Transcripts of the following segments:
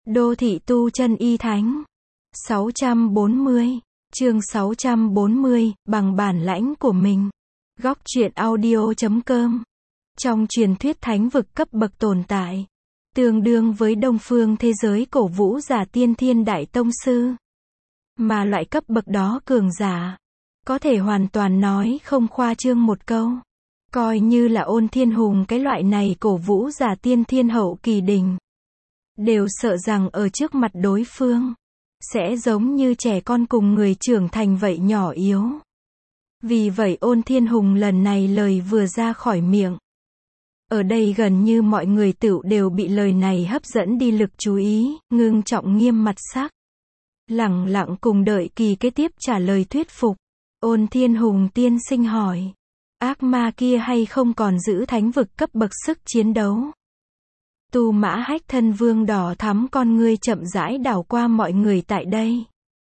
Đô thị tu chân y thánh. 640, chương 640, bằng bản lãnh của mình. Góc truyện audio.com. Trong truyền thuyết thánh vực cấp bậc tồn tại, tương đương với đông phương thế giới cổ vũ giả tiên thiên đại tông sư. Mà loại cấp bậc đó cường giả, có thể hoàn toàn nói không khoa trương một câu. Coi như là Ôn Thiên Hùng cái loại này cổ vũ giả tiên thiên hậu kỳ đỉnh, đều sợ rằng ở trước mặt đối phương, sẽ giống như trẻ con cùng người trưởng thành vậy nhỏ yếu. Vì vậy Ôn Thiên Hùng lần này lời vừa ra khỏi miệng, ở đây gần như mọi người tựu đều bị lời này hấp dẫn đi lực chú ý, ngưng trọng nghiêm mặt sắc. Lẳng lặng cùng đợi kỳ kế tiếp trả lời thuyết phục. Ôn Thiên Hùng tiên sinh hỏi, ác ma kia hay không còn giữ thánh vực cấp bậc sức chiến đấu? Tu Mã Hách Thân Vương đỏ thắm con ngươi chậm rãi đảo qua mọi người tại đây,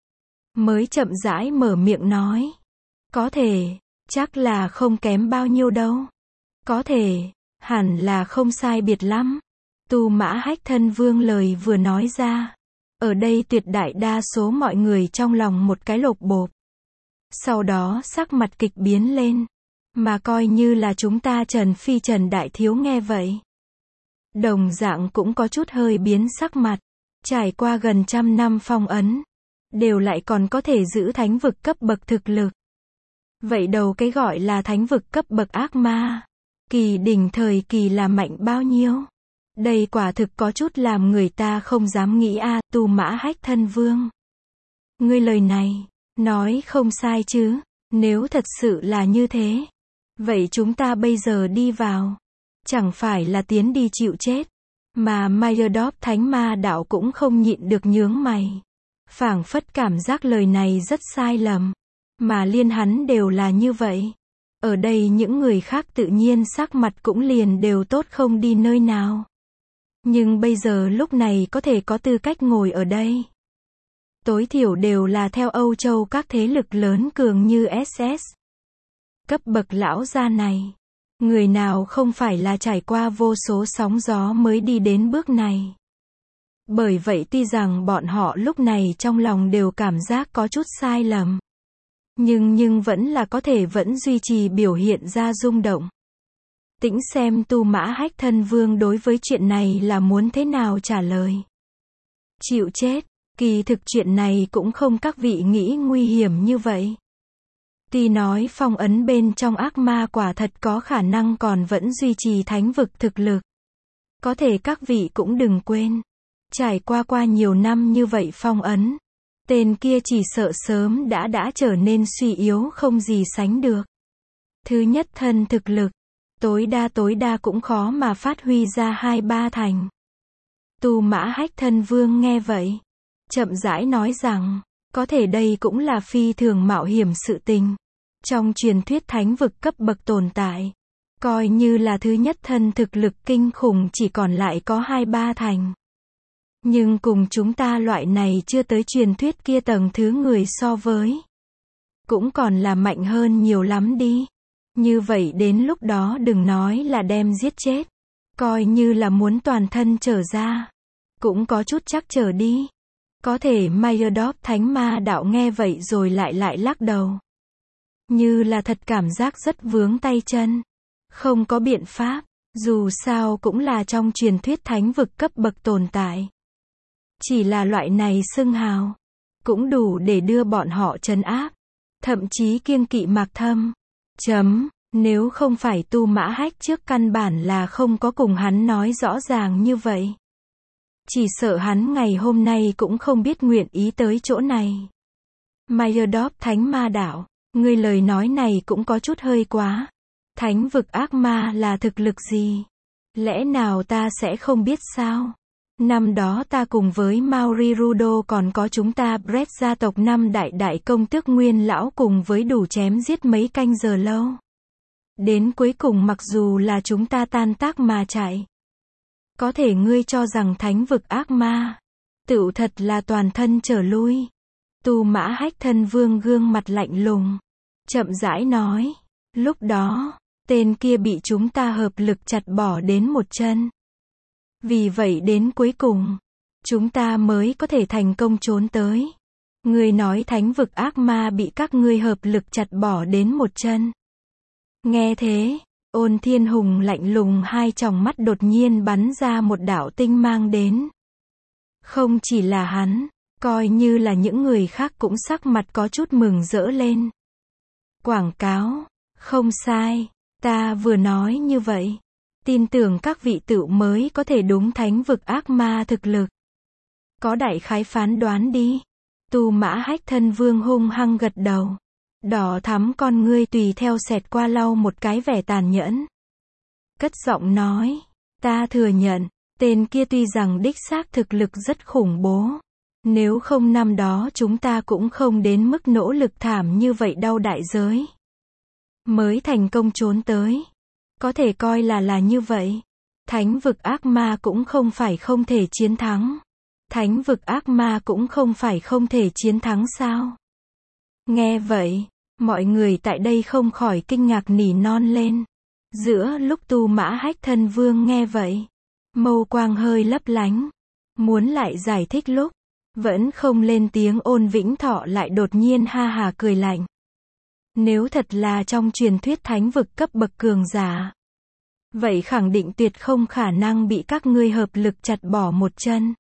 mới chậm rãi mở miệng nói, có thể, chắc là không kém bao nhiêu đâu. Có thể, hẳn là không sai biệt lắm. Tu Mã Hách Thân Vương lời vừa nói ra, ở đây tuyệt đại đa số mọi người trong lòng một cái lột bột. Sau đó sắc mặt kịch biến lên, mà coi như là chúng ta Trần Phi Trần Đại Thiếu nghe vậy, đồng dạng cũng có chút hơi biến sắc mặt. Trải qua gần 100 năm phong ấn, đều lại còn có thể giữ thánh vực cấp bậc thực lực. Vậy đầu cái gọi là thánh vực cấp bậc ác ma, kỳ đỉnh thời kỳ là mạnh bao nhiêu? Đây quả thực có chút làm người ta không dám nghĩ a. Tu Mã Hách Thân Vương, ngươi lời này, nói không sai chứ? Nếu thật sự là như thế, vậy chúng ta bây giờ đi vào, chẳng phải là tiến đi chịu chết? Mà Mayerdorf Thánh Ma Đạo cũng không nhịn được nhướng mày. Phảng phất cảm giác lời này rất sai lầm. Mà liên hắn đều là như vậy. Ở đây những người khác tự nhiên sắc mặt cũng liền đều tốt không đi nơi nào. Nhưng bây giờ lúc này có thể có tư cách ngồi ở đây, tối thiểu đều là theo Âu Châu các thế lực lớn cường như SS. Cấp bậc lão gia này, người nào không phải là trải qua vô số sóng gió mới đi đến bước này. Bởi vậy tuy rằng bọn họ lúc này trong lòng đều cảm giác có chút sai lầm, nhưng vẫn là có thể vẫn duy trì biểu hiện ra rung động. Tĩnh xem Tu Mã Hách Thân Vương đối với chuyện này là muốn thế nào trả lời. Chịu chết, kỳ thực chuyện này cũng không các vị nghĩ nguy hiểm như vậy. Tuy nói phong ấn bên trong ác ma quả thật có khả năng còn vẫn duy trì thánh vực thực lực. Có thể các vị cũng đừng quên, trải qua nhiều năm như vậy phong ấn, tên kia chỉ sợ sớm đã trở nên suy yếu không gì sánh được. Thứ nhất thân thực lực, tối đa cũng khó mà phát huy ra 2-3 thành. Tu Mã Hách Thân Vương nghe vậy, chậm rãi nói rằng, có thể đây cũng là phi thường mạo hiểm sự tình. Trong truyền thuyết thánh vực cấp bậc tồn tại, coi như là thứ nhất thân thực lực kinh khủng chỉ còn lại có 2-3 thành. Nhưng cùng chúng ta loại này chưa tới truyền thuyết kia tầng thứ người so với, cũng còn là mạnh hơn nhiều lắm đi. Như vậy đến lúc đó đừng nói là đem giết chết, coi như là muốn toàn thân trở ra, cũng có chút chắc trở đi. Có thể Mayerdorf Thánh Ma Đạo nghe vậy rồi lại lắc đầu. Như là thật cảm giác rất vướng tay chân. Không có biện pháp, dù sao cũng là trong truyền thuyết thánh vực cấp bậc tồn tại. Chỉ là loại này xưng hào, cũng đủ để đưa bọn họ trấn áp, thậm chí kiêng kỵ Mạc Thâm. Nếu không phải Tu Mã Hách trước căn bản là không có cùng hắn nói rõ ràng như vậy, chỉ sợ hắn ngày hôm nay cũng không biết nguyện ý tới chỗ này. Mayerdorf Thánh Ma Đạo, ngươi lời nói này cũng có chút hơi quá. Thánh vực ác ma là thực lực gì? Lẽ nào ta sẽ không biết sao? Năm đó ta cùng với Mauri Rudo còn có chúng ta Brett gia tộc 5 đại công tước nguyên lão cùng với đủ chém giết mấy canh giờ lâu. Đến cuối cùng mặc dù là chúng ta tan tác mà chạy. Có thể ngươi cho rằng thánh vực ác ma, tựu thật là toàn thân trở lui. Tu Mã Hách Thân Vương gương mặt lạnh lùng, chậm rãi nói, lúc đó, tên kia bị chúng ta hợp lực chặt bỏ đến một chân. Vì vậy đến cuối cùng, chúng ta mới có thể thành công trốn tới. Ngươi nói thánh vực ác ma bị các ngươi hợp lực chặt bỏ đến một chân. Nghe thế, Ôn Thiên Hùng lạnh lùng hai tròng mắt đột nhiên bắn ra một đạo tinh mang đến. Không chỉ là hắn, coi như là những người khác cũng sắc mặt có chút mừng rỡ lên. Quảng cáo, không sai, ta vừa nói như vậy. Tin tưởng các vị tựu mới có thể đúng thánh vực ác ma thực lực. Có đại khái phán đoán đi. Tu Mã Hách Thân Vương hung hăng gật đầu. Đỏ thắm con ngươi tùy theo xẹt qua lau một cái vẻ tàn nhẫn. Cất giọng nói, ta thừa nhận, tên kia tuy rằng đích xác thực lực rất khủng bố. Nếu không năm đó chúng ta cũng không đến mức nỗ lực thảm như vậy đau đại giới. Mới thành công trốn tới. Có thể coi là như vậy. Thánh vực ác ma cũng không phải không thể chiến thắng. Thánh vực ác ma cũng không phải không thể chiến thắng sao? Nghe vậy, mọi người tại đây không khỏi kinh ngạc nỉ non lên. Giữa lúc Tu Mã Hách Thân Vương nghe vậy, mâu quang hơi lấp lánh, muốn lại giải thích lúc, vẫn không lên tiếng. Ôn Vĩnh Thọ lại đột nhiên ha hà cười lạnh. Nếu thật là trong truyền thuyết thánh vực cấp bậc cường giả, vậy khẳng định tuyệt không khả năng bị các ngươi hợp lực chặt bỏ một chân.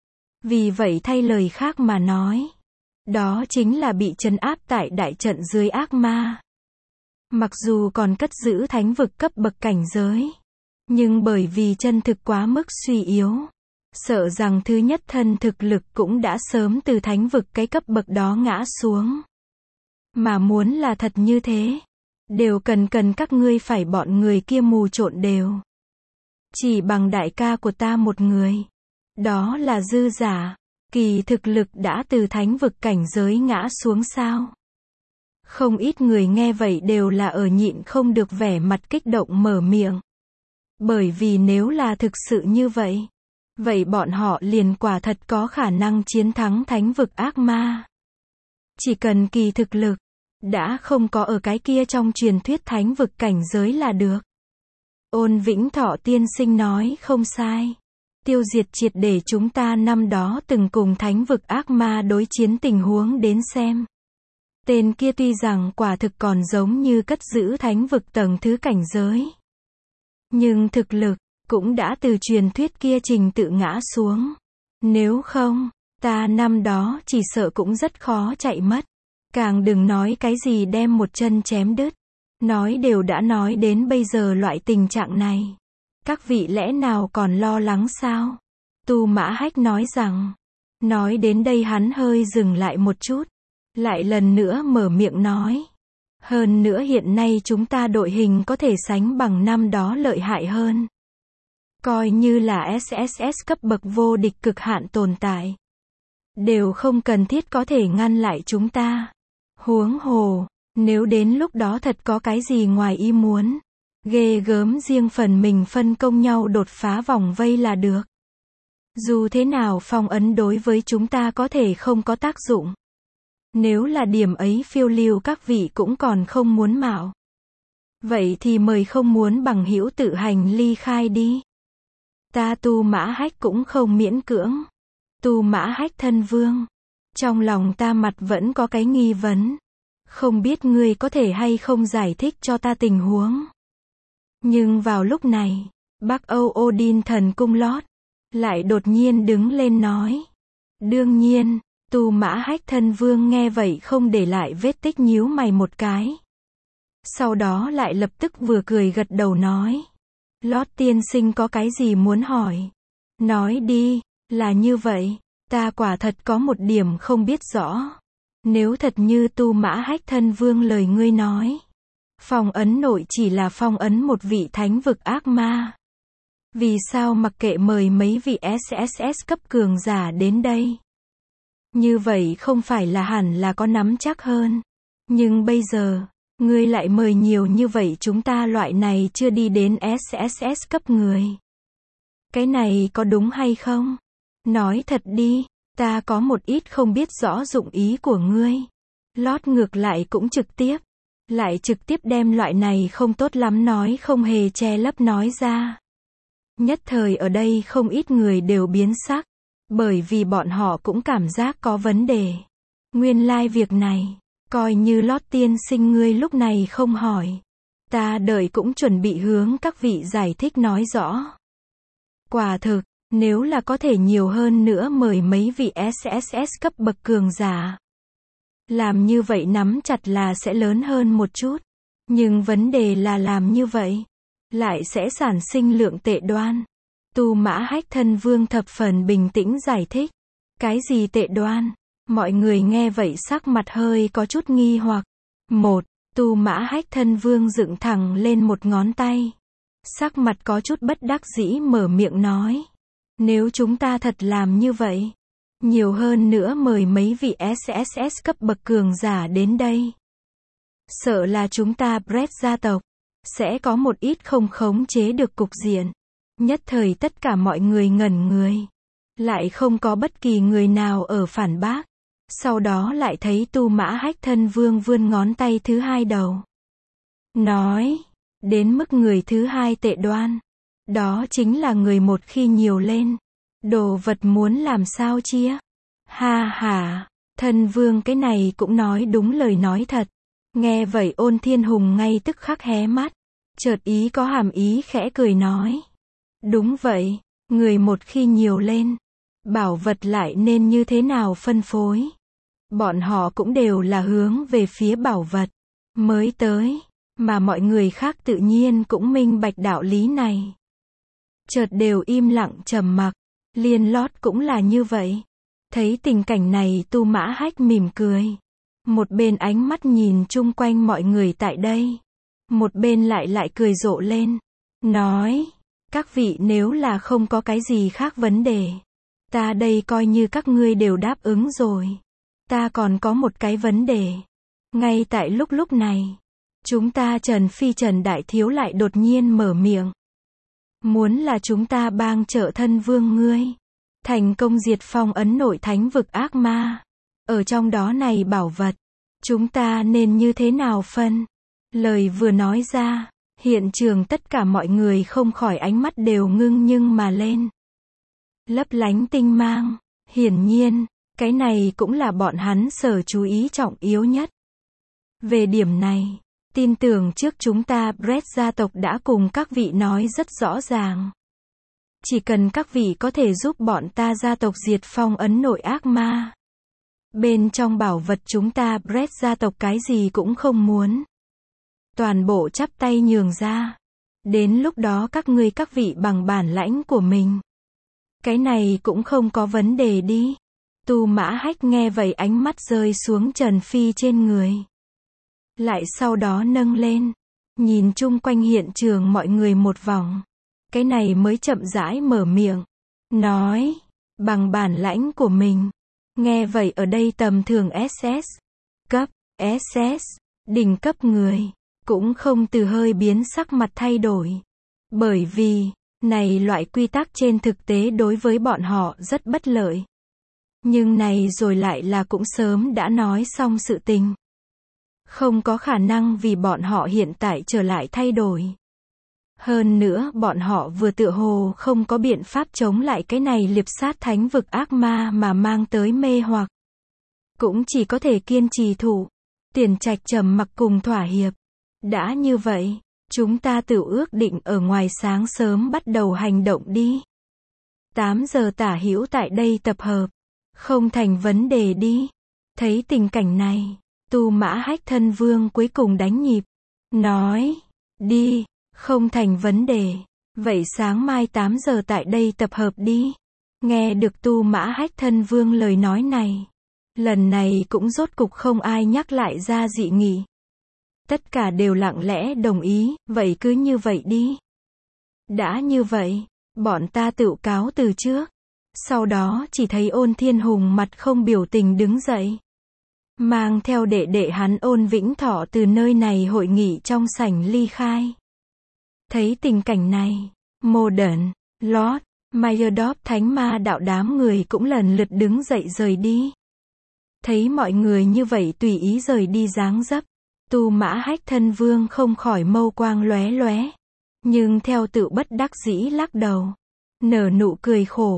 Vì vậy thay lời khác mà nói, đó chính là bị trấn áp tại đại trận dưới ác ma. Mặc dù còn cất giữ thánh vực cấp bậc cảnh giới, nhưng bởi vì chân thực quá mức suy yếu, sợ rằng thứ nhất thân thực lực cũng đã sớm từ thánh vực cái cấp bậc đó ngã xuống. Mà muốn là thật như thế, đều cần các ngươi phải bọn người kia mù trộn đều. Chỉ bằng đại ca của ta một người, đó là dư giả, kỳ thực lực đã từ thánh vực cảnh giới ngã xuống sao? Không ít người nghe vậy đều là ở nhịn không được vẻ mặt kích động mở miệng. Bởi vì nếu là thực sự như vậy, vậy bọn họ liền quả thật có khả năng chiến thắng thánh vực ác ma. Chỉ cần kỳ thực lực đã không có ở cái kia trong truyền thuyết thánh vực cảnh giới là được. Ôn Vĩnh Thọ tiên sinh nói không sai. Tiêu diệt triệt để chúng ta năm đó từng cùng thánh vực ác ma đối chiến tình huống đến xem. Tên kia tuy rằng quả thực còn giống như cất giữ thánh vực tầng thứ cảnh giới, nhưng thực lực cũng đã từ truyền thuyết kia trình tự ngã xuống. Nếu không, ta năm đó chỉ sợ cũng rất khó chạy mất. Càng đừng nói cái gì đem một chân chém đứt. Nói đều đã nói đến bây giờ loại tình trạng này. Các vị lẽ nào còn lo lắng sao? Tu Mã Hách nói rằng. Nói đến đây hắn hơi dừng lại một chút. Lại lần nữa mở miệng nói. Hơn nữa hiện nay chúng ta đội hình có thể sánh bằng năm đó lợi hại hơn. Coi như là SSS cấp bậc vô địch cực hạn tồn tại. Đều không cần thiết có thể ngăn lại chúng ta. Huống hồ, nếu đến lúc đó thật có cái gì ngoài ý muốn, ghê gớm riêng phần mình phân công nhau đột phá vòng vây là được. Dù thế nào phong ấn đối với chúng ta có thể không có tác dụng. Nếu là điểm ấy phiêu lưu các vị cũng còn không muốn mạo. Vậy thì mời không muốn bằng hữu tự hành ly khai đi. Ta Tu Mã Hách cũng không miễn cưỡng. Tu Mã Hách Thân Vương. Trong lòng ta mặt vẫn có cái nghi vấn. Không biết ngươi có thể hay không giải thích cho ta tình huống. Nhưng vào lúc này, Bắc Âu Odin thần cung Lót lại đột nhiên đứng lên nói. Đương nhiên, Tu Mã Hách Thân Vương nghe vậy không để lại vết tích nhíu mày một cái. Sau đó lại lập tức vừa cười gật đầu nói. Lót tiên sinh có cái gì muốn hỏi? Nói đi, là như vậy, ta quả thật có một điểm không biết rõ. Nếu thật như Tu Mã Hách Thân Vương lời ngươi nói, phong ấn nội chỉ là phong ấn một vị thánh vực ác ma. Vì sao mặc kệ mời mấy vị SSS cấp cường giả đến đây? Như vậy không phải là hẳn là có nắm chắc hơn. Nhưng bây giờ, ngươi lại mời nhiều như vậy chúng ta loại này chưa đi đến SSS cấp người. Cái này có đúng hay không? Nói thật đi, ta có một ít không biết rõ dụng ý của ngươi. Lót ngược lại cũng trực tiếp đem loại này không tốt lắm nói không hề che lấp nói ra. Nhất thời ở đây không ít người đều biến sắc. Bởi vì bọn họ cũng cảm giác có vấn đề. Nguyên lai việc này, coi như Lót tiên sinh ngươi lúc này không hỏi. Ta đợi cũng chuẩn bị hướng các vị giải thích nói rõ. Quả thực, nếu là có thể nhiều hơn nữa mời mấy vị SSS cấp bậc cường giả. Làm như vậy nắm chặt là sẽ lớn hơn một chút. Nhưng vấn đề là làm như vậy, lại sẽ sản sinh lượng tệ đoan. Tu Mã Hách Thân Vương thập phần bình tĩnh giải thích. Cái gì tệ đoan? Mọi người nghe vậy sắc mặt hơi có chút nghi hoặc. Một, Tu Mã Hách Thân Vương dựng thẳng lên một ngón tay. Sắc mặt có chút bất đắc dĩ mở miệng nói. Nếu chúng ta thật làm như vậy, nhiều hơn nữa mời mấy vị SSS cấp bậc cường giả đến đây. Sợ là chúng ta Brett gia tộc, sẽ có một ít không khống chế được cục diện. Nhất thời tất cả mọi người ngẩn người. Lại không có bất kỳ người nào ở phản bác. Sau đó lại thấy Tu Mã Hách Thân Vương vươn ngón tay thứ hai đầu. Nói, đến mức người thứ hai tệ đoan. Đó chính là người một khi nhiều lên. Đồ vật muốn làm sao chia? Ha ha, Thân Vương cái này cũng nói đúng lời nói thật. Nghe vậy Ôn Thiên Hùng ngay tức khắc hé mắt. Chợt ý có hàm ý khẽ cười nói. Đúng vậy, người một khi nhiều lên, bảo vật lại nên như thế nào phân phối. Bọn họ cũng đều là hướng về phía bảo vật mới tới, mà mọi người khác tự nhiên cũng minh bạch đạo lý này. Chợt đều im lặng trầm mặc, Liên Lót cũng là như vậy. Thấy tình cảnh này Tu Mã Hách mỉm cười. Một bên ánh mắt nhìn chung quanh mọi người tại đây. Một bên lại cười rộ lên. Nói, các vị nếu là không có cái gì khác vấn đề. Ta đây coi như các ngươi đều đáp ứng rồi. Ta còn có một cái vấn đề. Ngay tại lúc này, chúng ta Trần Phi Trần Đại Thiếu lại đột nhiên mở miệng. Muốn là chúng ta bang trợ Thân Vương ngươi. Thành công diệt phong ấn nội thánh vực ác ma. Ở trong đó này bảo vật. Chúng ta nên như thế nào phân? Lời vừa nói ra, hiện trường tất cả mọi người không khỏi ánh mắt đều ngưng nhưng mà lên. Lấp lánh tinh mang. Hiển nhiên, cái này cũng là bọn hắn sở chú ý trọng yếu nhất. Về điểm này, tin tưởng trước chúng ta Brett gia tộc đã cùng các vị nói rất rõ ràng. Chỉ cần các vị có thể giúp bọn ta gia tộc diệt phong ấn nội ác ma. Bên trong bảo vật chúng ta Brett gia tộc cái gì cũng không muốn. Toàn bộ chắp tay nhường ra. Đến lúc đó các ngươi các vị bằng bản lãnh của mình. Cái này cũng không có vấn đề đi. Tu Mã Hách nghe vậy ánh mắt rơi xuống Trần Phi trên người. Lại sau đó nâng lên. Nhìn chung quanh hiện trường mọi người một vòng. Cái này mới chậm rãi mở miệng. Nói, bằng bản lãnh của mình. Nghe vậy ở đây tầm thường SS, cấp, SS, đỉnh cấp người, cũng không từ hơi biến sắc mặt thay đổi. Bởi vì, này loại quy tắc trên thực tế đối với bọn họ rất bất lợi. Nhưng này rồi lại là cũng sớm đã nói xong sự tình. Không có khả năng vì bọn họ hiện tại trở lại thay đổi. Hơn nữa bọn họ vừa tựa hồ không có biện pháp chống lại cái này liệp sát thánh vực ác ma mà mang tới mê hoặc. Cũng chỉ có thể kiên trì thủ. Tiền Trạch trầm mặc cùng thỏa hiệp. Đã như vậy, chúng ta tự ước định ở ngoài sáng sớm bắt đầu hành động đi. 8 giờ tả hữu tại đây tập hợp. Không thành vấn đề đi. Thấy tình cảnh này, Tu Mã Hách Thân Vương cuối cùng đánh nhịp. Nói, đi. Không thành vấn đề. Vậy sáng mai 8 giờ tại đây tập hợp đi. Nghe được Tu Mã Hách Thân Vương lời nói này. Lần này cũng rốt cục không ai nhắc lại ra dị nghị. Tất cả đều lặng lẽ đồng ý, vậy cứ như vậy đi. Đã như vậy, bọn ta tự cáo từ trước. Sau đó chỉ thấy Ôn Thiên Hùng mặt không biểu tình đứng dậy. Mang theo đệ đệ hắn Ôn Vĩnh Thọ từ nơi này hội nghị trong sảnh ly khai. Thấy tình cảnh này, Modern, Lord, Mayerdorf thánh ma đạo đám người cũng lần lượt đứng dậy rời đi. Thấy mọi người như vậy tùy ý rời đi dáng dấp, Tu Mã Hách Thân Vương không khỏi mâu quang lóe lóe. Nhưng theo tự bất đắc dĩ lắc đầu. Nở nụ cười khổ.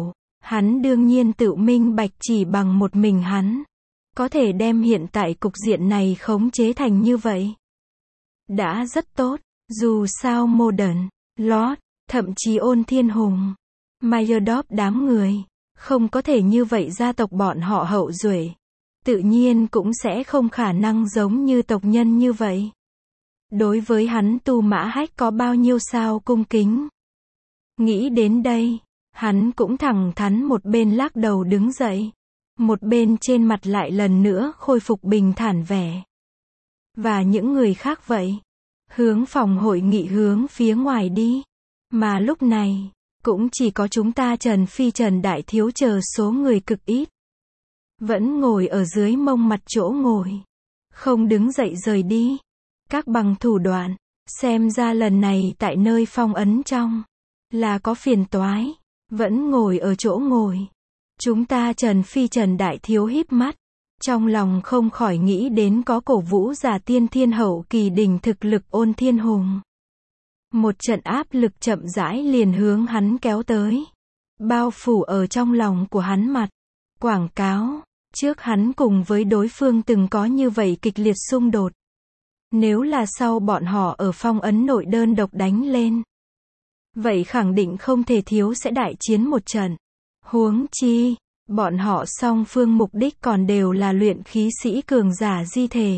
Hắn đương nhiên tự minh bạch chỉ bằng một mình hắn có thể đem hiện tại cục diện này khống chế thành như vậy. Đã rất tốt, dù sao Modern Lord, thậm chí Ôn Thiên Hùng, Mayerdorp đám người, không có thể như vậy, gia tộc bọn họ hậu duệ tự nhiên cũng sẽ không khả năng giống như tộc nhân như vậy. Đối với hắn Tu Mã Hách có bao nhiêu sao cung kính. Nghĩ đến đây, hắn cũng thẳng thắn một bên lắc đầu đứng dậy, một bên trên mặt lại lần nữa khôi phục bình thản vẻ. Và những người khác vậy, hướng phòng hội nghị hướng phía ngoài đi. Mà lúc này, cũng chỉ có chúng ta Trần Phi Trần Đại Thiếu chờ số người cực ít. Vẫn ngồi ở dưới mông mặt chỗ ngồi. Không đứng dậy rời đi. Các bằng thủ đoạn, xem ra lần này tại nơi phong ấn trong, là có phiền toái. Vẫn ngồi ở chỗ ngồi. Chúng ta Trần Phi Trần Đại Thiếu híp mắt. Trong lòng không khỏi nghĩ đến có cổ vũ giả tiên thiên hậu kỳ đỉnh thực lực Ôn Thiên Hùng. Một trận áp lực chậm rãi liền hướng hắn kéo tới. Bao phủ ở trong lòng của hắn mặt. Quảng cáo, trước hắn cùng với đối phương từng có như vậy kịch liệt xung đột. Nếu là sau bọn họ ở phong ấn nội đơn độc đánh lên, vậy khẳng định không thể thiếu sẽ đại chiến một trận. Huống chi, bọn họ song phương mục đích còn đều là luyện khí sĩ cường giả di thể.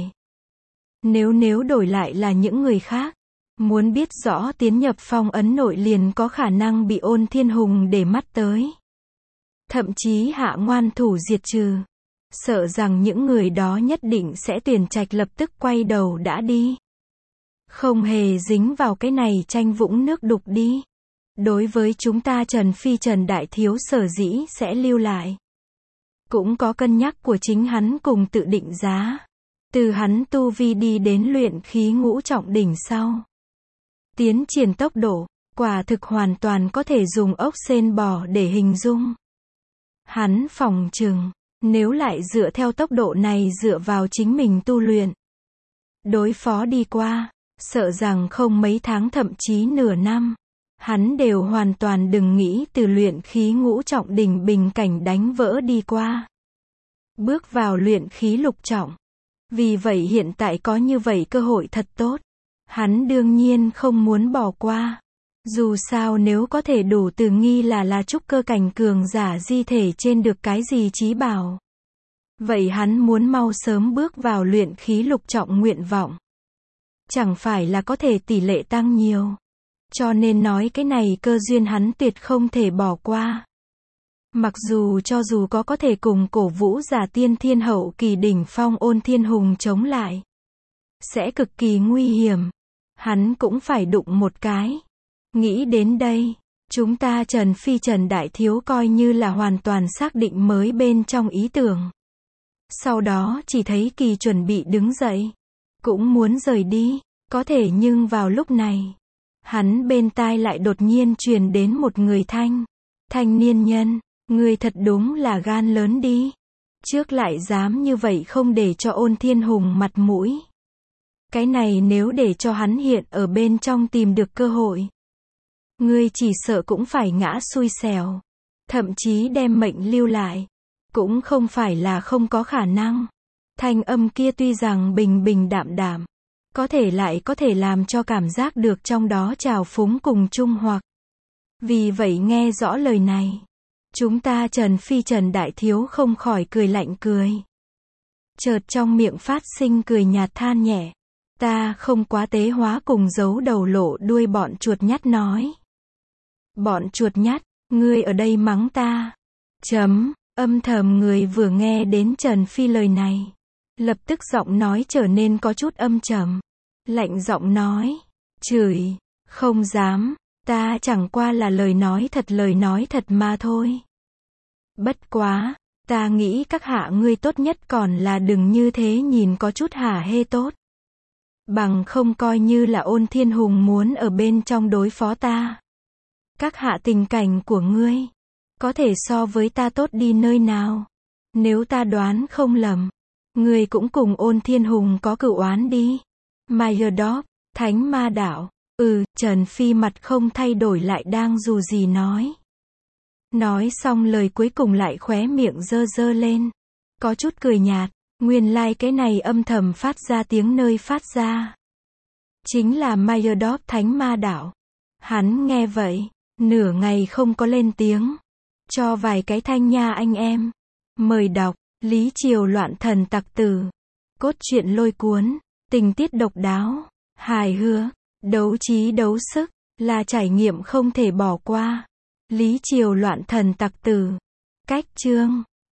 Nếu đổi lại là những người khác, muốn biết rõ tiến nhập phong ấn nội liền có khả năng bị Ôn Thiên Hùng để mắt tới. Thậm chí hạ ngoan thủ diệt trừ. Sợ rằng những người đó nhất định sẽ tuyển trạch lập tức quay đầu đã đi. Không hề dính vào cái này tranh vũng nước đục đi. Đối với chúng ta Trần Phi Trần Đại Thiếu sở dĩ sẽ lưu lại. Cũng có cân nhắc của chính hắn cùng tự định giá. Từ hắn tu vi đi đến luyện khí ngũ trọng đỉnh sau. Tiến triển tốc độ, quả thực hoàn toàn có thể dùng ốc sên bò để hình dung. Hắn phỏng chừng, nếu lại dựa theo tốc độ này dựa vào chính mình tu luyện. Đối phó đi qua, sợ rằng không mấy tháng thậm chí nửa năm. Hắn đều hoàn toàn đừng nghĩ từ luyện khí ngũ trọng đỉnh bình cảnh đánh vỡ đi qua. Bước vào luyện khí lục trọng. Vì vậy hiện tại có như vậy cơ hội thật tốt. Hắn đương nhiên không muốn bỏ qua. Dù sao nếu có thể đủ từ nghi là trúc cơ cảnh cường giả di thể trên được cái gì chí bảo. Vậy hắn muốn mau sớm bước vào luyện khí lục trọng nguyện vọng. Chẳng phải là có thể tỷ lệ tăng nhiều. Cho nên nói cái này cơ duyên hắn tuyệt không thể bỏ qua. Mặc dù cho dù có thể cùng cổ vũ giả tiên thiên hậu kỳ đỉnh phong Ôn Thiên Hùng chống lại. Sẽ cực kỳ nguy hiểm. Hắn cũng phải đụng một cái. Nghĩ đến đây, chúng ta Trần Phi Trần Đại Thiếu coi như là hoàn toàn xác định mới bên trong ý tưởng. Sau đó chỉ thấy Kỳ chuẩn bị đứng dậy. Cũng muốn rời đi, có thể nhưng vào lúc này. Hắn bên tai lại đột nhiên truyền đến một người thanh niên nhân, người thật đúng là gan lớn đi. Trước lại dám như vậy không để cho Ôn Thiên Hùng mặt mũi. Cái này nếu để cho hắn hiện ở bên trong tìm được cơ hội. Ngươi chỉ sợ cũng phải ngã xui xẻo. Thậm chí đem mệnh lưu lại. Cũng không phải là không có khả năng. Thanh âm kia tuy rằng bình bình đạm đạm. Có thể lại có thể làm cho cảm giác được trong đó trào phúng cùng trung hoặc. Vì vậy nghe rõ lời này. Chúng ta Trần Phi Trần Đại Thiếu không khỏi cười lạnh cười. Chợt trong miệng phát sinh cười nhạt than nhẹ. Ta không quá tế hóa cùng giấu đầu lộ đuôi bọn chuột nhắt nói. Bọn chuột nhắt, ngươi ở đây mắng ta. Âm thầm người vừa nghe đến Trần Phi lời này. Lập tức giọng nói trở nên có chút âm trầm. Lạnh giọng nói. Chửi. Không dám. Ta chẳng qua là lời nói thật mà thôi. Bất quá. Ta nghĩ các hạ ngươi tốt nhất còn là đừng như thế nhìn có chút hả hê tốt. Bằng không coi như là Ôn Thiên Hùng muốn ở bên trong đối phó ta. Các hạ tình cảnh của ngươi. Có thể so với ta tốt đi nơi nào. Nếu ta đoán không lầm. Ngươi cũng cùng Ôn Thiên Hùng có cửu oán đi. Mayerdorp, Thánh Ma Đạo. Trần Phi mặt không thay đổi lại đang dù gì nói. Nói xong lời cuối cùng lại khóe miệng giơ giơ lên. Có chút cười nhạt. Nguyên lai cái này âm thầm phát ra tiếng nơi phát ra. Chính là Mayerdorp Thánh Ma Đạo. Hắn nghe vậy. Nửa ngày không có lên tiếng. Cho vài cái thanh nha anh em. Mời đọc. Lý Triều loạn thần tặc tử. Cốt truyện lôi cuốn. Tình tiết độc đáo. Hài hước. Đấu trí đấu sức. Là trải nghiệm không thể bỏ qua. Lý Triều loạn thần tặc tử. Cách chương.